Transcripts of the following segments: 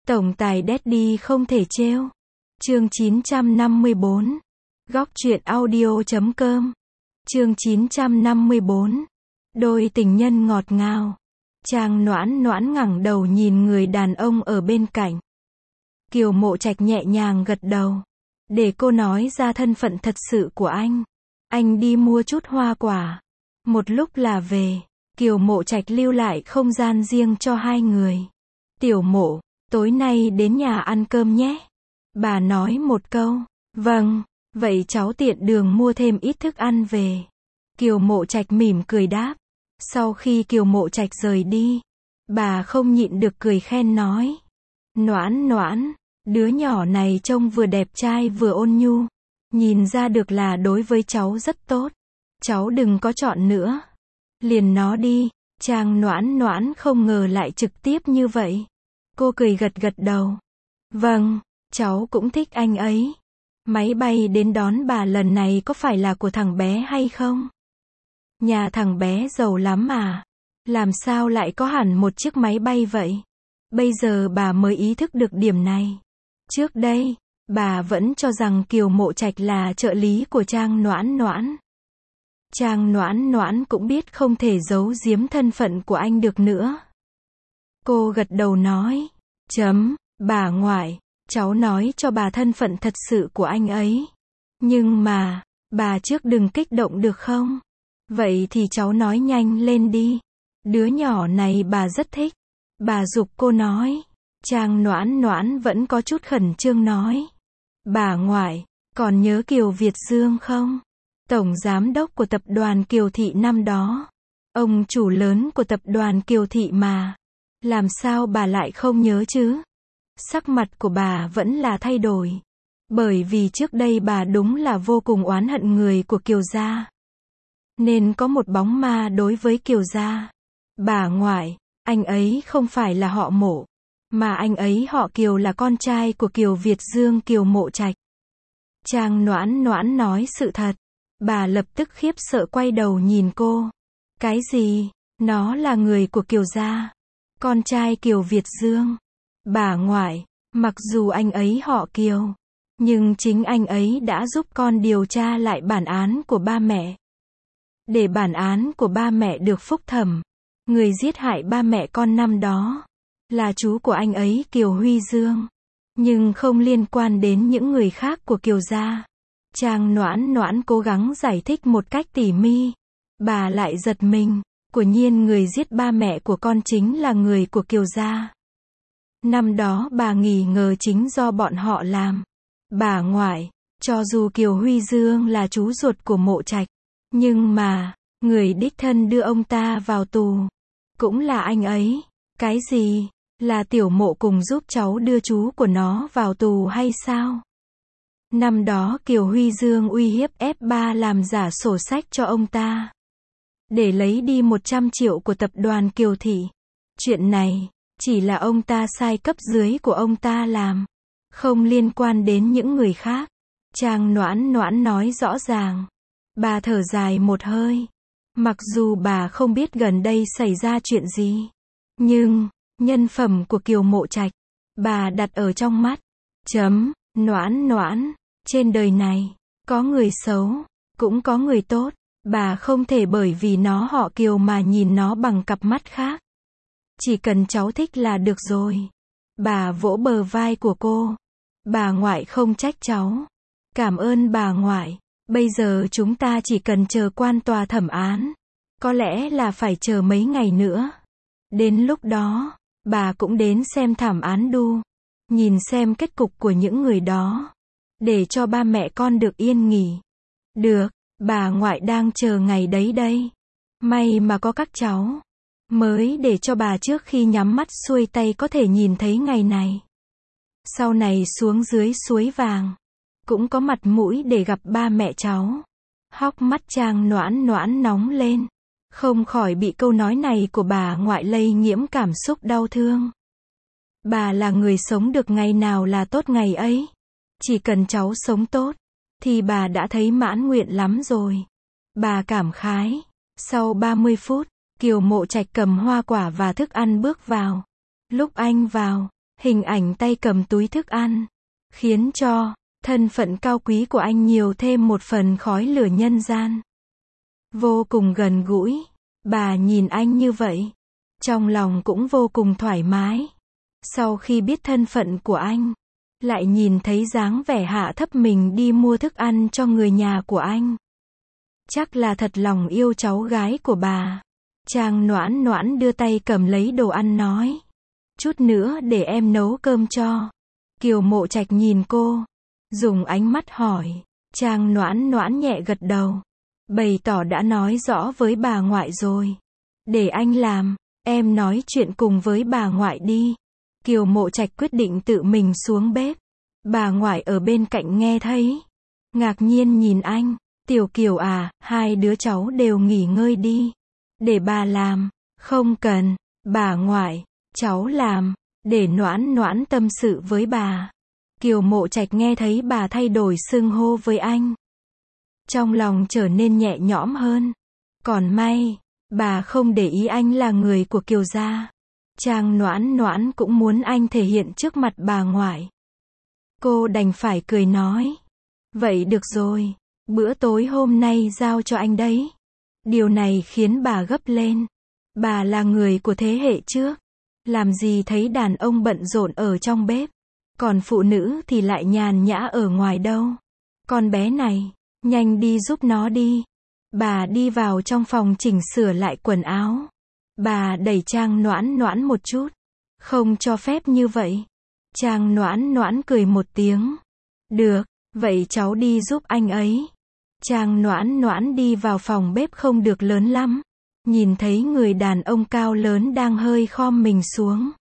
Tổng tài Daddy không thể trêu. Chương 954. Góc truyện audio.com. Chương 954. Đôi tình nhân ngọt ngào. Trang Noãn Noãn ngẩng đầu nhìn người đàn ông ở bên cạnh. Kiều Mộ Trạch nhẹ nhàng gật đầu. Để cô nói ra thân phận thật sự của anh. Anh đi mua chút hoa quả. Một lúc là về. Kiều Mộ Trạch lưu lại không gian riêng cho hai người. Tiểu Mộ, tối nay đến nhà ăn cơm nhé. Bà nói một câu. Vâng, vậy cháu tiện đường mua thêm ít thức ăn về. Kiều Mộ Trạch mỉm cười đáp. Sau khi Kiều Mộ Trạch rời đi, bà không nhịn được cười khen nói. Noãn Noãn, đứa nhỏ này trông vừa đẹp trai vừa ôn nhu. Nhìn ra được là đối với cháu rất tốt. Cháu đừng có chọn nữa. Liền nó đi. Trang Noãn Noãn không ngờ lại trực tiếp như vậy. Cô cười gật gật đầu. Vâng, cháu cũng thích anh ấy. Máy bay đến đón bà lần này có phải là của thằng bé hay không? Nhà thằng bé giàu lắm à? Làm sao lại có hẳn một chiếc máy bay vậy? Bây giờ bà mới ý thức được điểm này. Trước đây, bà vẫn cho rằng Kiều Mộ Trạch là trợ lý của Trang Noãn Noãn. Trang Noãn Noãn cũng biết không thể giấu giếm thân phận của anh được nữa. Cô gật đầu nói. Bà ngoại, cháu nói cho bà thân phận thật sự của anh ấy. Nhưng mà, bà trước đừng kích động được không? Vậy thì cháu nói nhanh lên đi. Đứa nhỏ này bà rất thích. Bà giục cô nói. Trang Noãn Noãn vẫn có chút khẩn trương nói. Bà ngoại, còn nhớ Kiều Việt Dương không? Tổng giám đốc của tập đoàn Kiều Thị năm đó. Ông chủ lớn của tập đoàn Kiều Thị mà. Làm sao bà lại không nhớ chứ? Sắc mặt của bà vẫn là thay đổi. Bởi vì trước đây bà đúng là vô cùng oán hận người của Kiều gia. Nên có một bóng ma đối với Kiều gia. Bà ngoại, anh ấy không phải là họ Mộ. Mà anh ấy họ Kiều, là con trai của Kiều Việt Dương, Kiều Mộ Trạch. Trang Noãn Noãn nói sự thật. Bà lập tức khiếp sợ quay đầu nhìn cô. Cái gì? Nó là người của Kiều gia. Con trai Kiều Việt Dương. Bà ngoại, mặc dù anh ấy họ Kiều, nhưng chính anh ấy đã giúp con điều tra lại bản án của ba mẹ. Để bản án của ba mẹ được phúc thẩm. Người giết hại ba mẹ con năm đó là chú của anh ấy, Kiều Huy Dương. Nhưng không liên quan đến những người khác của Kiều gia. Trang Noãn Noãn cố gắng giải thích một cách tỉ mỉ. Bà lại giật mình. Quả nhiên người giết ba mẹ của con chính là người của Kiều gia. Năm đó bà nghi ngờ chính do bọn họ làm. Bà ngoại, cho dù Kiều Huy Dương là chú ruột của Mộ Trạch, nhưng mà, người đích thân đưa ông ta vào tù cũng là anh ấy. Cái gì? Là Tiểu Mộ cùng giúp cháu đưa chú của nó vào tù hay sao? Năm đó Kiều Huy Dương uy hiếp ép ba làm giả sổ sách cho ông ta, để lấy đi 100 triệu của tập đoàn Kiều Thị. Chuyện này, chỉ là ông ta sai cấp dưới của ông ta làm. Không liên quan đến những người khác. Trang Noãn Noãn nói rõ ràng. Bà thở dài một hơi. Mặc dù bà không biết gần đây xảy ra chuyện gì, nhưng, nhân phẩm của Kiều Mộ Trạch, bà đặt ở trong mắt. Noãn Noãn, trên đời này, có người xấu, cũng có người tốt. Bà không thể bởi vì nó họ Kiều mà nhìn nó bằng cặp mắt khác. Chỉ cần cháu thích là được rồi. Bà vỗ bờ vai của cô. Bà ngoại không trách cháu. Cảm ơn bà ngoại. Bây giờ chúng ta chỉ cần chờ quan tòa thẩm án. Có lẽ là phải chờ mấy ngày nữa. Đến lúc đó, bà cũng đến xem thảm án đu. Nhìn xem kết cục của những người đó. Để cho ba mẹ con được yên nghỉ. Được, bà ngoại đang chờ ngày đấy đây. May mà có các cháu. Mới để cho bà trước khi nhắm mắt xuôi tay có thể nhìn thấy ngày này. Sau này xuống dưới suối vàng, cũng có mặt mũi để gặp ba mẹ cháu. Hốc mắt Trang Noãn Noãn nóng lên. Không khỏi bị câu nói này của bà ngoại lây nhiễm cảm xúc đau thương. Bà là người sống được ngày nào là tốt ngày ấy. Chỉ cần cháu sống tốt, thì bà đã thấy mãn nguyện lắm rồi. Bà cảm khái. Sau 30 phút, Kiều Mộ Trạch cầm hoa quả và thức ăn bước vào. Lúc anh vào, Hình ảnh tay cầm túi thức ăn, khiến cho thân phận cao quý của anh nhiều thêm một phần khói lửa nhân gian. Vô cùng gần gũi, bà nhìn anh như vậy, trong lòng cũng vô cùng thoải mái. Sau khi biết thân phận của anh, lại nhìn thấy dáng vẻ hạ thấp mình đi mua thức ăn cho người nhà của anh. Chắc là thật lòng yêu cháu gái của bà. Trang Noãn Noãn đưa tay cầm lấy đồ ăn nói. Chút nữa để em nấu cơm cho. Kiều Mộ Trạch nhìn cô, dùng ánh mắt hỏi. Trang Noãn Noãn nhẹ gật đầu, bày tỏ đã nói rõ với bà ngoại rồi. Để anh làm, em nói chuyện cùng với bà ngoại đi. Kiều Mộ Trạch quyết định tự mình xuống bếp. Bà ngoại ở bên cạnh nghe thấy, ngạc nhiên nhìn anh. Tiểu Kiều à, hai đứa cháu đều nghỉ ngơi đi. Để bà làm. Không cần, bà ngoại, cháu làm. Để Noãn Noãn tâm sự với bà. Kiều Mộ Trạch nghe thấy bà thay đổi xưng hô với anh, trong lòng trở nên nhẹ nhõm hơn. Còn may, bà không để ý anh là người của Kiều gia. Trang Noãn Noãn cũng muốn anh thể hiện trước mặt bà ngoại. Cô đành phải cười nói. Vậy được rồi, bữa tối hôm nay giao cho anh đấy. Điều này khiến bà gấp lên. Bà là người của thế hệ trước. Làm gì thấy đàn ông bận rộn ở trong bếp, còn phụ nữ thì lại nhàn nhã ở ngoài đâu. Con bé này, nhanh đi giúp nó đi. Bà đi vào trong phòng chỉnh sửa lại quần áo. Bà đẩy Trang Noãn Noãn một chút. Không cho phép như vậy. Trang Noãn Noãn cười một tiếng. Được, vậy cháu đi giúp anh ấy. Trang Noãn Noãn đi vào phòng bếp không được lớn lắm. Nhìn thấy người đàn ông cao lớn đang hơi khom mình xuống.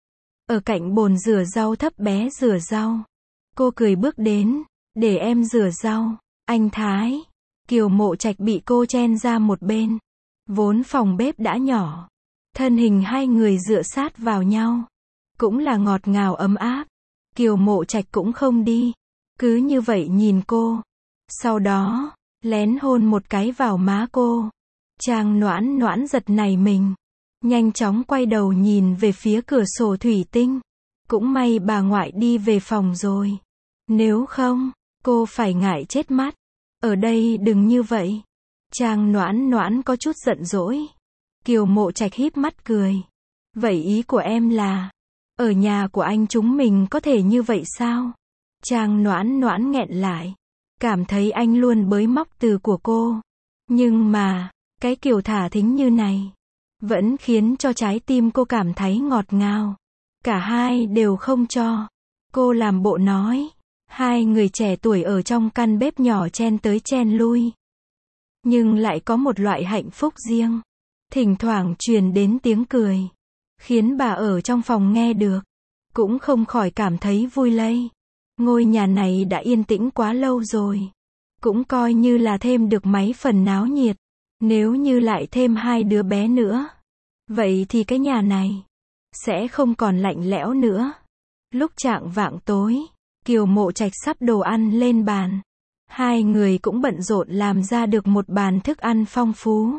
Ở cạnh bồn rửa rau thấp bé rửa rau. Cô cười bước đến. Để em rửa rau, anh Thái. Kiều Mộ Trạch bị cô chen ra một bên. Vốn phòng bếp đã nhỏ, thân hình hai người dựa sát vào nhau, cũng là ngọt ngào ấm áp. Kiều Mộ Trạch cũng không đi, cứ như vậy nhìn cô. Sau đó, lén hôn một cái vào má cô. Trang Noãn Noãn giật nảy mình, nhanh chóng quay đầu nhìn về phía cửa sổ thủy tinh. Cũng may bà ngoại đi về phòng rồi. Nếu không, cô phải ngại chết mắt. Ở đây đừng như vậy. Trang Noãn Noãn có chút giận dỗi. Kiều Mộ Trạch híp mắt cười. Vậy ý của em là, ở nhà của anh chúng mình có thể như vậy sao? Trang Noãn Noãn nghẹn lại, cảm thấy anh luôn bới móc từ của cô. Nhưng mà, cái kiểu thả thính như này, vẫn khiến cho trái tim cô cảm thấy ngọt ngào. Cả hai đều không cho. Cô làm bộ nói. Hai người trẻ tuổi ở trong căn bếp nhỏ chen tới chen lui. Nhưng lại có một loại hạnh phúc riêng. Thỉnh thoảng truyền đến tiếng cười, khiến bà ở trong phòng nghe được, cũng không khỏi cảm thấy vui lây. Ngôi nhà này đã yên tĩnh quá lâu rồi. Cũng coi như là thêm được mấy phần náo nhiệt. Nếu như lại thêm hai đứa bé nữa, vậy thì cái nhà này sẽ không còn lạnh lẽo nữa. Lúc chạng vạng tối, Kiều Mộ Trạch sắp đồ ăn lên bàn. Hai người cũng bận rộn làm ra được một bàn thức ăn phong phú.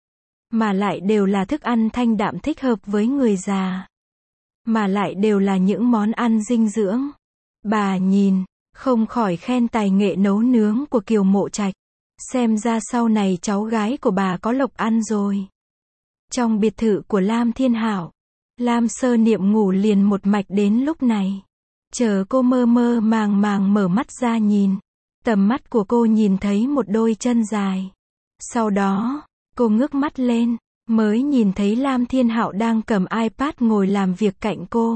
Mà lại đều là thức ăn thanh đạm thích hợp với người già. Mà lại đều là những món ăn dinh dưỡng. Bà nhìn, không khỏi khen tài nghệ nấu nướng của Kiều Mộ Trạch. Xem ra sau này cháu gái của bà có lộc ăn rồi. Trong biệt thự của Lam Thiên Hạo, Lam Sơ Niệm ngủ liền một mạch đến lúc này. Chờ cô mơ mơ màng màng mở mắt ra nhìn. Tầm mắt của cô nhìn thấy một đôi chân dài. Sau đó, cô ngước mắt lên, mới nhìn thấy Lam Thiên Hạo đang cầm iPad ngồi làm việc cạnh cô.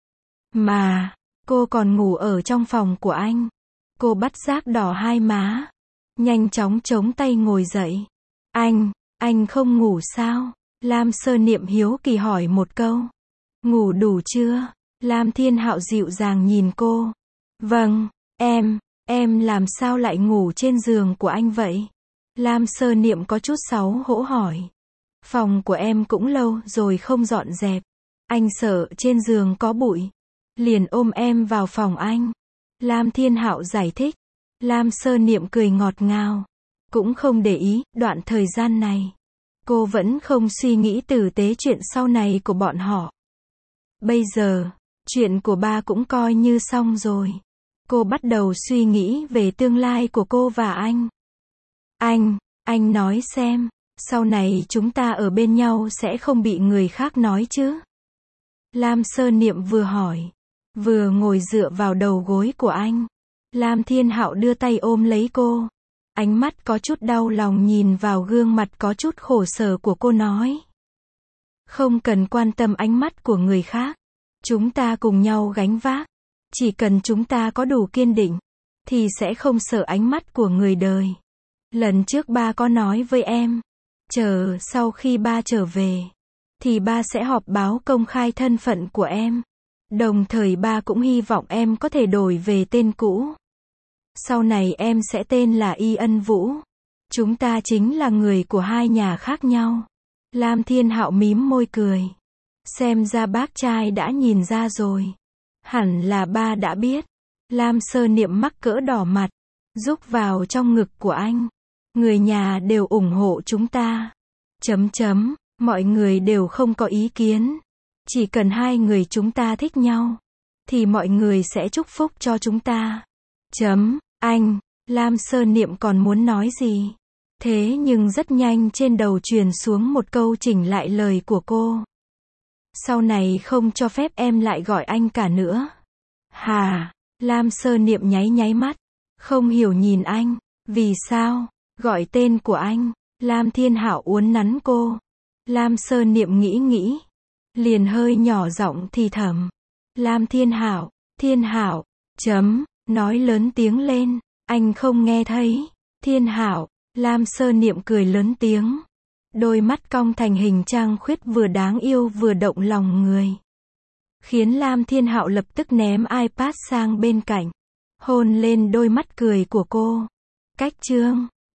Mà, cô còn ngủ ở trong phòng của anh. Cô bắt giác đỏ hai má. Nhanh chóng chống tay ngồi dậy. Anh không ngủ sao? Lam Sơ Niệm hiếu kỳ hỏi một câu. Ngủ đủ chưa? Lam Thiên Hạo dịu dàng nhìn cô. Vâng, em làm sao lại ngủ trên giường của anh vậy? Lam Sơ Niệm có chút xấu hổ hỏi. Phòng của em cũng lâu rồi không dọn dẹp. Anh sợ trên giường có bụi, liền ôm em vào phòng anh. Lam Thiên Hạo giải thích. Lam Sơ Niệm cười ngọt ngào, cũng không để ý. Đoạn thời gian này, cô vẫn không suy nghĩ tử tế chuyện sau này của bọn họ. Bây giờ, Chuyện của ba cũng coi như xong rồi. Cô bắt đầu suy nghĩ về tương lai của cô và anh. Anh nói xem, sau này chúng ta ở bên nhau sẽ không bị người khác nói chứ? Lam Sơ Niệm vừa hỏi, vừa ngồi dựa vào đầu gối của anh. Lam Thiên Hạo đưa tay ôm lấy cô. Ánh mắt có chút đau lòng nhìn vào gương mặt có chút khổ sở của cô nói. Không cần quan tâm ánh mắt của người khác. Chúng ta cùng nhau gánh vác. Chỉ cần chúng ta có đủ kiên định, thì sẽ không sợ ánh mắt của người đời. Lần trước ba có nói với em, chờ sau khi ba trở về, thì ba sẽ họp báo công khai thân phận của em. Đồng thời ba cũng hy vọng em có thể đổi về tên cũ. Sau này em sẽ tên là Y Ân Vũ. Chúng ta chính là người của hai nhà khác nhau. Lam Thiên Hạo mím môi cười. Xem ra bác trai đã nhìn ra rồi. Hẳn là ba đã biết. Lam Sơ Niệm mắc cỡ đỏ mặt, rúc vào trong ngực của anh. Người nhà đều ủng hộ chúng ta. Mọi người đều không có ý kiến. Chỉ cần hai người chúng ta thích nhau, thì mọi người sẽ chúc phúc cho chúng ta. Anh, Lam Sơ Niệm còn muốn nói gì? Thế nhưng rất nhanh trên đầu truyền xuống một câu chỉnh lại lời của cô. Sau này không cho phép em lại gọi anh cả nữa. Hà, Lam Sơ Niệm nháy mắt, không hiểu nhìn anh. Vì sao? Gọi tên của anh. Lam Thiên Hạo uốn nắn cô. Lam Sơ Niệm nghĩ, liền hơi nhỏ giọng thì thầm. Lam Thiên Hạo, nói lớn tiếng lên, anh không nghe thấy. Thiên Hạo, Lam Sơ Niệm cười lớn tiếng. Đôi mắt cong thành hình trăng khuyết vừa đáng yêu vừa động lòng người. Khiến Lam Thiên Hạo lập tức ném iPad sang bên cạnh. Hôn lên đôi mắt cười của cô. Cách chương